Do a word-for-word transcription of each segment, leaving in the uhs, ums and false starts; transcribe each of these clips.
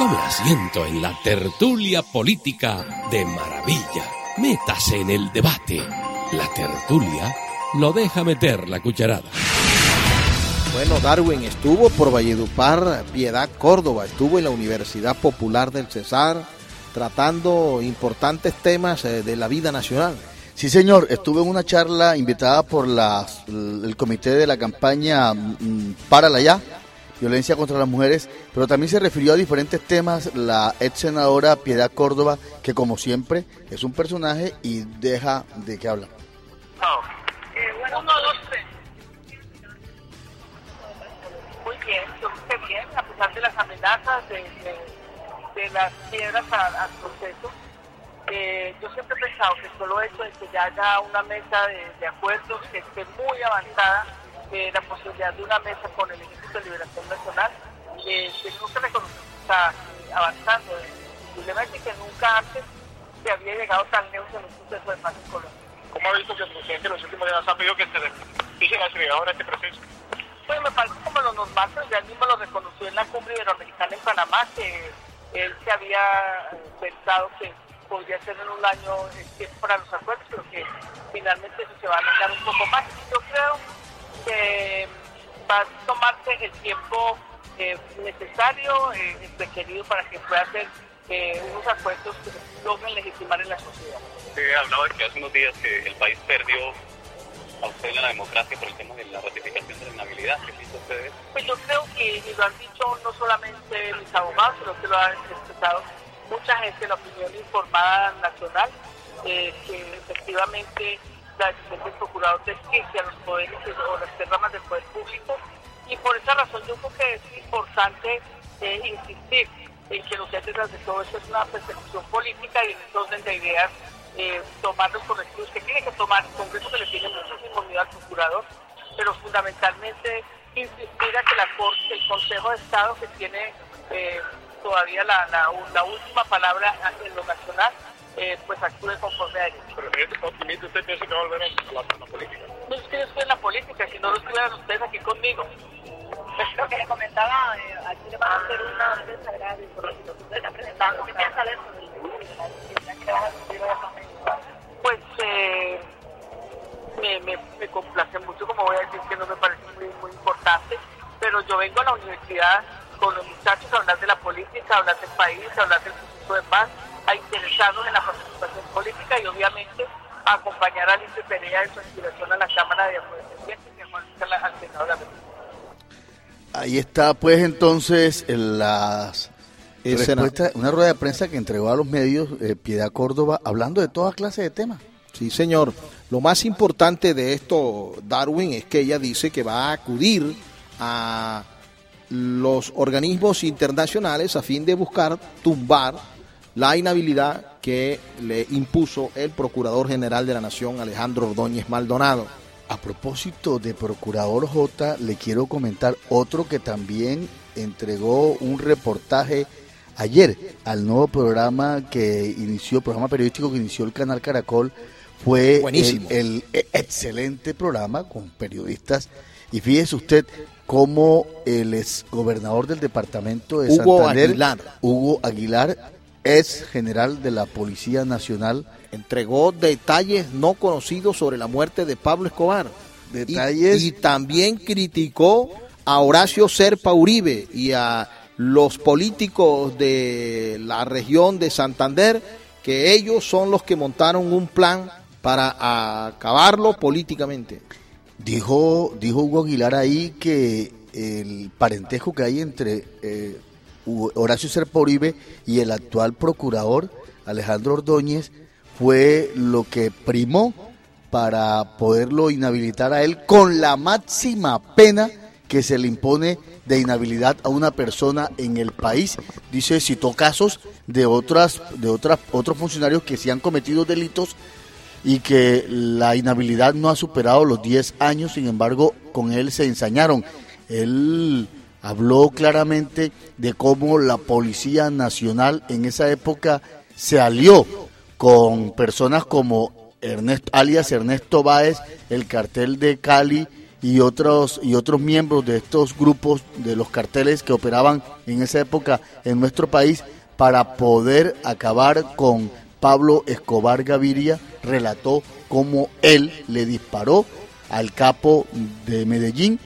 Tome asiento en la tertulia política de Maravilla. Métase en el debate. La tertulia lo deja meter la cucharada. Bueno, Darwin estuvo por Valledupar, Piedad Córdoba, estuvo en la Universidad Popular del Cesar, tratando importantes temas eh, de la vida nacional. Sí, señor, estuve en una charla invitada por la, el comité de la campaña Párala Ya, violencia contra las mujeres, pero también se refirió a diferentes temas la ex senadora Piedad Córdoba, que como siempre es un personaje y deja de qué hablar. No. Eh, bueno, uno, dos, tres. Muy bien, yo creo que bien, a pesar de las amenazas, de, de, de las piedras al proceso. Eh, yo siempre he pensado que solo hecho de que ya haya una mesa de, de acuerdos que esté muy avanzada, eh, la posibilidad de una mesa con el Ejército de Liberación Nacional, eh, que no se reconoce que está eh, avanzando. Simplemente que nunca antes se había llegado tan lejos en un proceso de paz en Colombia. ¿Cómo ha visto que el presidente en los últimos días ha pedido que se dice la aceleradora de este proceso? Pues me parece como lo normal, pero ya él mismo lo reconoció en la cumbre iberoamericana en Panamá, que él se había pensado que podría ser en un año el tiempo para los acuerdos, pero que finalmente eso se va a alargar un poco más. Yo creo que va a tomarse el tiempo eh, necesario, eh, requerido para que pueda hacer eh, unos acuerdos que se logren legitimar en la sociedad. Se hablaba de que hace unos días que el país perdió a usted en la democracia por el tema de la ratificación de la inhabilidad. ¿Qué piensa usted de eso? Pues yo creo que, y lo han dicho no solamente mis abogados, sino que lo han expresado mucha gente de la opinión informada nacional, eh, que efectivamente la decisión del procurador desquicia los poderes o las tres ramas del poder público, y por esa razón yo creo que es importante eh, insistir en que lo que hay detrás de todo esto es una persecución política y en este orden de ideas eh, tomar los correctivos que tiene que tomar el Congreso, que le tiene muchísimo miedo al procurador, pero fundamentalmente insistir a que la Corte, el Consejo de Estado, que tiene eh, todavía la, la, la última palabra en lo nacional, eh, pues actúe conforme a ello. Pero en este optimista usted piensa que va a volver a la, a la política. No es que yo estoy en la política, si no lo estuvieran ustedes aquí conmigo. Pues lo que le comentaba, eh, aquí le van a hacer una defensa grave por lo que usted está presentando. ¿Qué piensa de eso? Pues eh, me, me, me complace mucho, como voy a decir que no me parece muy, muy importante, pero yo vengo a la universidad con los muchachos a hablar de la política, a hablar del país, a hablar del proceso de paz, a interesarnos en la participación política y obviamente a acompañar a Lince Perea en su aspiración a la Cámara de Afrodescendientes y al Senado de la República. Ahí está pues entonces las respuestas, una rueda de prensa que entregó a los medios eh, Piedad Córdoba hablando de toda clase de temas. Sí, señor. Lo más importante de esto, Darwin, es que ella dice que va a acudir a los organismos internacionales a fin de buscar tumbar la inhabilidad que le impuso el Procurador General de la Nación, Alejandro Ordóñez Maldonado. A propósito de Procurador J, le quiero comentar otro que también entregó un reportaje ayer al nuevo programa que inició, programa periodístico que inició el canal Caracol. Fue buenísimo. El, el excelente programa con periodistas. Y fíjese usted cómo el exgobernador del departamento de Hugo Santander, Aguilar. Hugo Aguilar, ex general de la Policía Nacional, entregó detalles no conocidos sobre la muerte de Pablo Escobar. Detalles. Y, y también criticó a Horacio Serpa Uribe y a los políticos de la región de Santander, que ellos son los que montaron un plan para acabarlo políticamente. Dijo, dijo Hugo Aguilar ahí que el parentesco que hay entre eh, Horacio Serpa Uribe y el actual procurador Alejandro Ordóñez fue lo que primó para poderlo inhabilitar a él con la máxima pena que se le impone de inhabilidad a una persona en el país. Dice, citó casos de otras, de otras, otros funcionarios que sí han cometido delitos y que la inhabilidad no ha superado los diez años, sin embargo, con él se ensañaron. Él habló claramente de cómo la Policía Nacional en esa época se alió con personas como Ernesto, alias Ernesto Báez, el cartel de Cali, y otros y otros miembros de estos grupos de los carteles que operaban en esa época en nuestro país para poder acabar con Pablo Escobar Gaviria, relató cómo él le disparó al capo de Medellín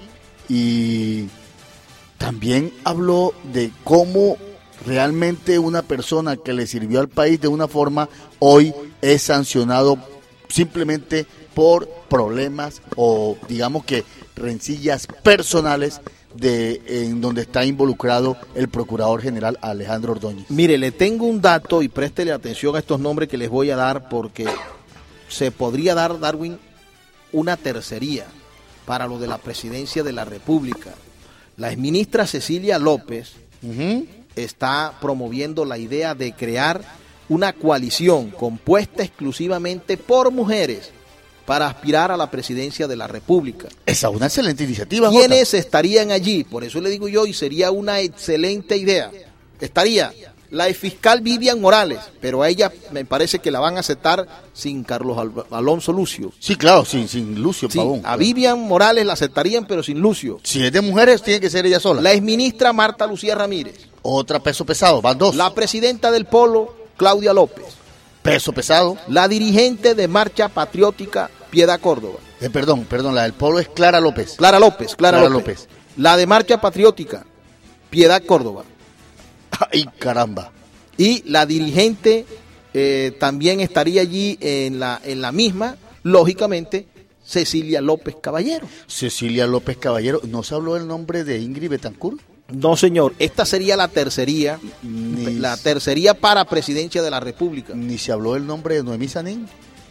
y también habló de cómo realmente una persona que le sirvió al país de una forma hoy es sancionado simplemente por problemas o digamos que rencillas personales de en donde está involucrado el procurador general Alejandro Ordóñez. Mire, le tengo un dato y préstele atención a estos nombres que les voy a dar porque se podría dar, Darwin, una tercería para lo de la presidencia de la República. La exministra Cecilia López uh-huh. está promoviendo la idea de crear una coalición compuesta exclusivamente por mujeres para aspirar a la presidencia de la República. Esa es una excelente iniciativa. ¿Quiénes Jota? estarían allí? Por eso le digo yo, y sería una excelente idea. Estaría la fiscal Vivian Morales, pero a ella me parece que la van a aceptar sin Carlos Al- Alonso Lucio. Sí, claro, sin, sin Lucio sí, Pavón. A Vivian Morales la aceptarían, pero sin Lucio. Si es de mujeres, tiene que ser ella sola. La exministra Marta Lucía Ramírez. Otra peso pesado, van dos. La presidenta del Polo, Claudia López. Peso pesado. La dirigente de Marcha Patriótica, Piedad Córdoba. Eh, perdón, perdón, la del Polo es Clara López. Clara López, Clara, Clara López. López. La de Marcha Patriótica, Piedad Córdoba. ¡Ay, caramba! Y la dirigente eh, también estaría allí en la, en la misma, lógicamente, Cecilia López Caballero. Cecilia López Caballero. ¿No se habló el nombre de Ingrid Betancourt? No, señor. Esta sería la tercería, Ni la tercería para presidencia de la República. ¿Ni se habló el nombre de Noemí Sanín?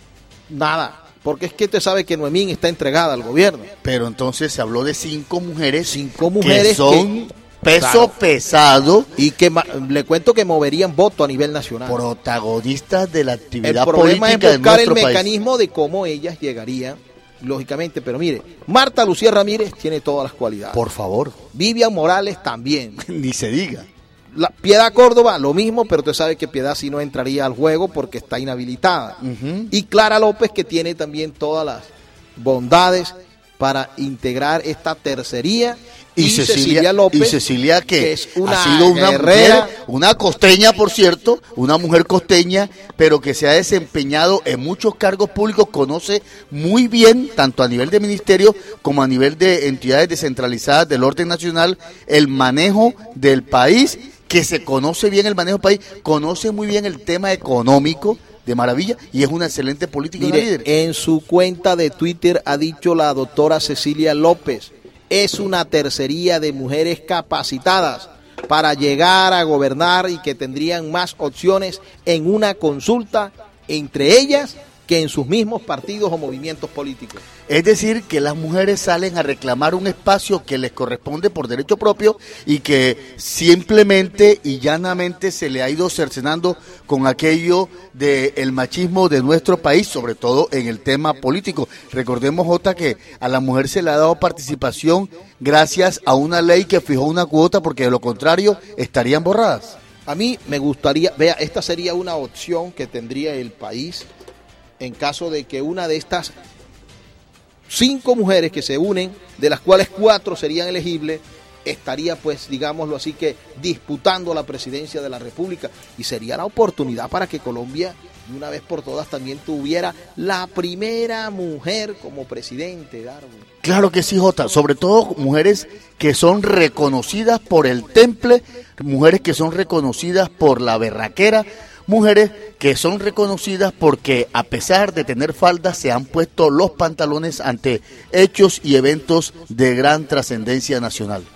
Nada, porque es que usted sabe que Noemí está entregada al gobierno. Pero entonces se habló de cinco mujeres. Cinco mujeres que son que, peso claro, pesado. Y que le cuento que moverían voto a nivel nacional. Protagonistas de la actividad el problema política es buscar el país. mecanismo de cómo ellas llegarían, lógicamente. Pero mire, Marta Lucía Ramírez tiene todas las cualidades. Por favor. Vivian Morales también. Ni se diga. La Piedad Córdoba, lo mismo, pero usted sabe que Piedad sí no entraría al juego porque está inhabilitada. Uh-huh. Y Clara López, que tiene también todas las bondades para integrar esta tercería. Y, y Cecilia, Cecilia López, y Cecilia que, que es una ha sido una guerrera, mujer, una costeña, por cierto, una mujer costeña, pero que se ha desempeñado en muchos cargos públicos, conoce muy bien, tanto a nivel de ministerio como a nivel de entidades descentralizadas del orden nacional, el manejo del país, que se conoce bien el manejo del país, conoce muy bien el tema económico de maravilla y es una excelente política. Mire, líder. En su cuenta de Twitter ha dicho la doctora Cecilia López, es una tercería de mujeres capacitadas para llegar a gobernar y que tendrían más opciones en una consulta entre ellas que en sus mismos partidos o movimientos políticos. Es decir, que las mujeres salen a reclamar un espacio que les corresponde por derecho propio y que simplemente y llanamente se le ha ido cercenando con aquello del machismo de nuestro país, sobre todo en el tema político. Recordemos, Jota, que a la mujer se le ha dado participación gracias a una ley que fijó una cuota, porque de lo contrario estarían borradas. A mí me gustaría, vea, esta sería una opción que tendría el país en caso de que una de estas cinco mujeres que se unen, de las cuales cuatro serían elegibles, estaría, pues, digámoslo así, que disputando la presidencia de la República, y sería la oportunidad para que Colombia, de una vez por todas, también tuviera la primera mujer como presidente, Darwin. Claro que sí, Jota, sobre todo mujeres que son reconocidas por el temple, mujeres que son reconocidas por la berraquera, mujeres que son reconocidas porque a pesar de tener faldas se han puesto los pantalones ante hechos y eventos de gran trascendencia nacional.